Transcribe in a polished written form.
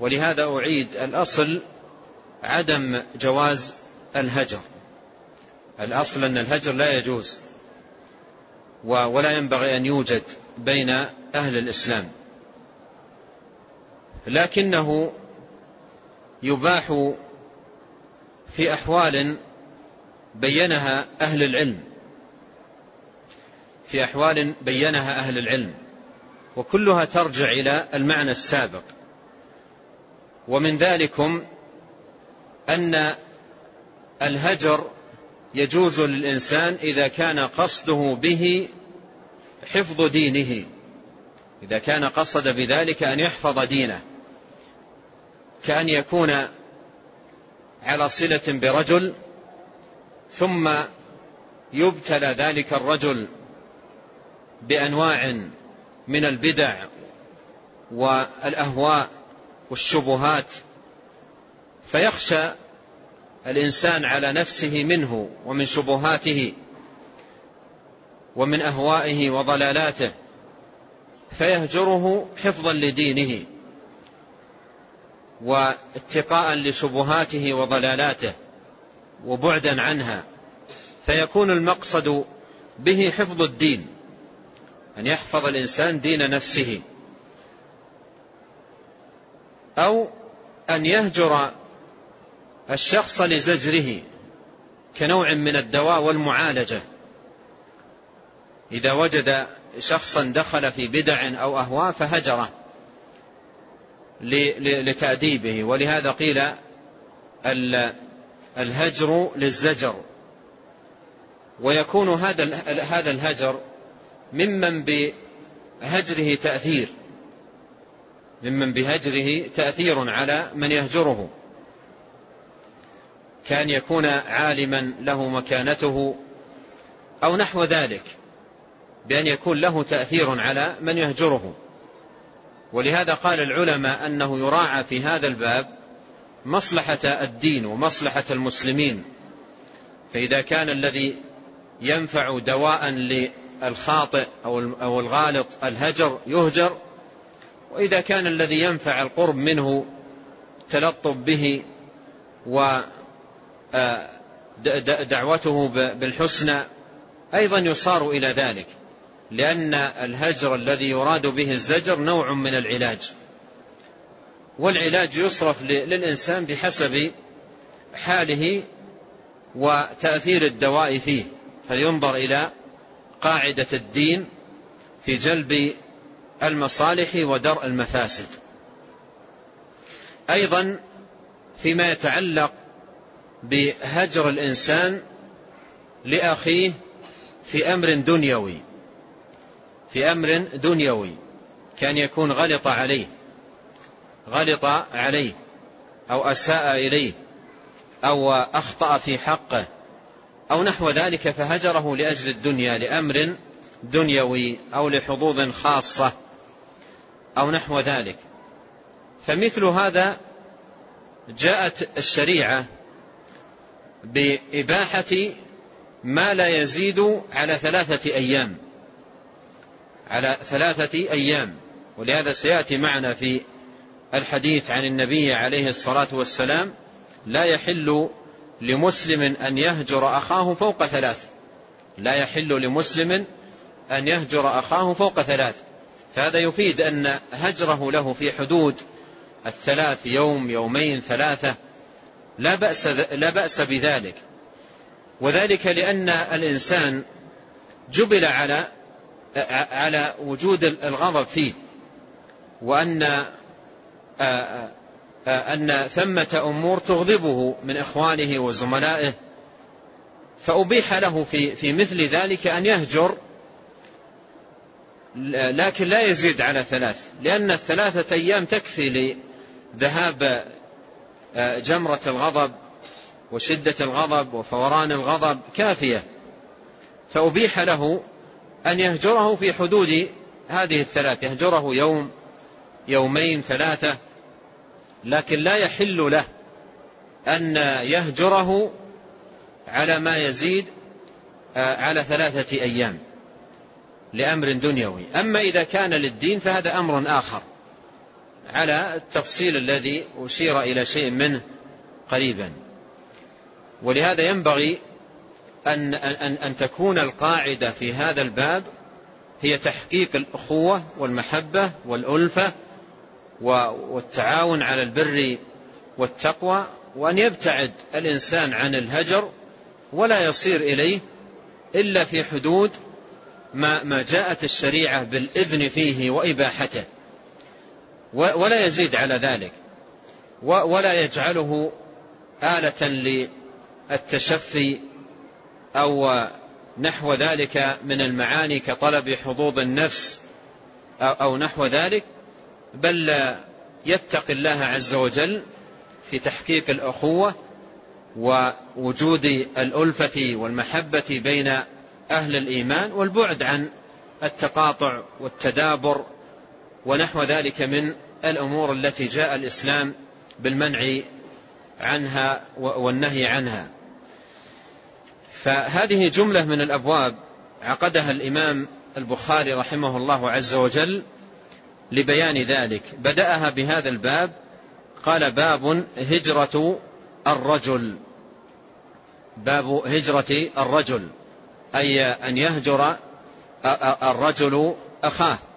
ولهذا أعيد الأصل عدم جواز الهجر. الأصل أن الهجر لا يجوز ولا ينبغي أن يوجد بين أهل الإسلام، لكنه يباح في أحوال بينها أهل العلم، في أحوال بينها أهل العلم، وكلها ترجع إلى المعنى السابق. ومن ذلكم أن الهجر يجوز للإنسان إذا كان قصده به حفظ دينه، إذا كان قصد بذلك أن يحفظ دينه، كأن يكون على صلة برجل ثم يبتلى ذلك الرجل بأنواع من البدع والأهواء والشبهات، فيخشى الإنسان على نفسه منه ومن شبهاته ومن أهوائه وضلالاته، فيهجره حفظا لدينه واتقاء لشبهاته وضلالاته وبعدا عنها، فيكون المقصد به حفظ الدين، أن يحفظ الإنسان دين نفسه، أو أن يهجر الشخص لزجره كنوع من الدواء والمعالجة. إذا وجد شخصا دخل في بدع أو أهواء فهجره لتأديبه، ولهذا قيل الهجر للزجر. ويكون هذا الهجر ممن بهجره تأثير على من يهجره، كان يكون عالما له مكانته أو نحو ذلك، بأن يكون له تأثير على من يهجره. ولهذا قال العلماء أنه يراعى في هذا الباب مصلحة الدين ومصلحة المسلمين، فإذا كان الذي ينفع دواء للخاطئ أو الغالط الهجر يهجر، وإذا كان الذي ينفع القرب منه تلطف به ودعوته بالحسنى أيضا يصار إلى ذلك، لأن الهجر الذي يراد به الزجر نوع من العلاج، والعلاج يصرف للإنسان بحسب حاله وتأثير الدواء فيه، فينظر إلى قاعدة الدين في جلب المصالح ودرء المفاسد. أيضا فيما يتعلق بهجر الإنسان لأخيه في أمر دنيوي، كان يكون غلط عليه أو أساء إليه أو أخطأ في حقه أو نحو ذلك، فهجره لأجل الدنيا، لأمر دنيوي أو لحظوظ خاصة أو نحو ذلك. فمثل هذا جاءت الشريعة بإباحة ما لا يزيد على 3 أيام، ولهذا سيأتي معنا في الحديث عن النبي عليه الصلاة والسلام: لا يحل لمسلم أن يهجر أخاه فوق 3. لا يحل لمسلم أن يهجر أخاه فوق 3. فهذا يفيد أن هجره له في حدود 3 يوم، يومين، 3 لا بأس بذلك، وذلك لأن الإنسان جبل على وجود الغضب فيه، وأن ثمة أمور تغضبه من إخوانه وزملائه، فأبيح له في مثل ذلك أن يهجر، لكن لا يزيد على 3، لأن 3 أيام تكفي لذهاب جمرة الغضب وشدة الغضب وفوران الغضب، كافية. فأبيح له أن يهجره في حدود هذه 3، يهجره يوم، يومين، 3، لكن لا يحل له أن يهجره على ما يزيد على 3 أيام لأمر دنيوي. أما إذا كان للدين فهذا أمر آخر، على التفصيل الذي أشير إلى شيء منه قريبا. ولهذا ينبغي أن تكون القاعدة في هذا الباب هي تحقيق الأخوة والمحبة والألفة والتعاون على البر والتقوى، وأن يبتعد الإنسان عن الهجر ولا يصير إليه إلا في حدود ما جاءت الشريعة بالإذن فيه وإباحته، ولا يزيد على ذلك، ولا يجعله آلة للتشفي أو نحو ذلك من المعاني كطلب حظوظ النفس أو نحو ذلك، بل يتقي الله عز وجل في تحقيق الأخوة ووجود الألفة والمحبة بين أهل الإيمان، والبعد عن التقاطع والتدابر ونحو ذلك من الأمور التي جاء الإسلام بالمنع عنها والنهي عنها. فهذه جملة من الأبواب عقدها الإمام البخاري رحمه الله عز وجل لبيان ذلك. بدأها بهذا الباب، قال: باب هجرة الرجل. باب هجرة الرجل، أي أن يهجر الرجل أخاه.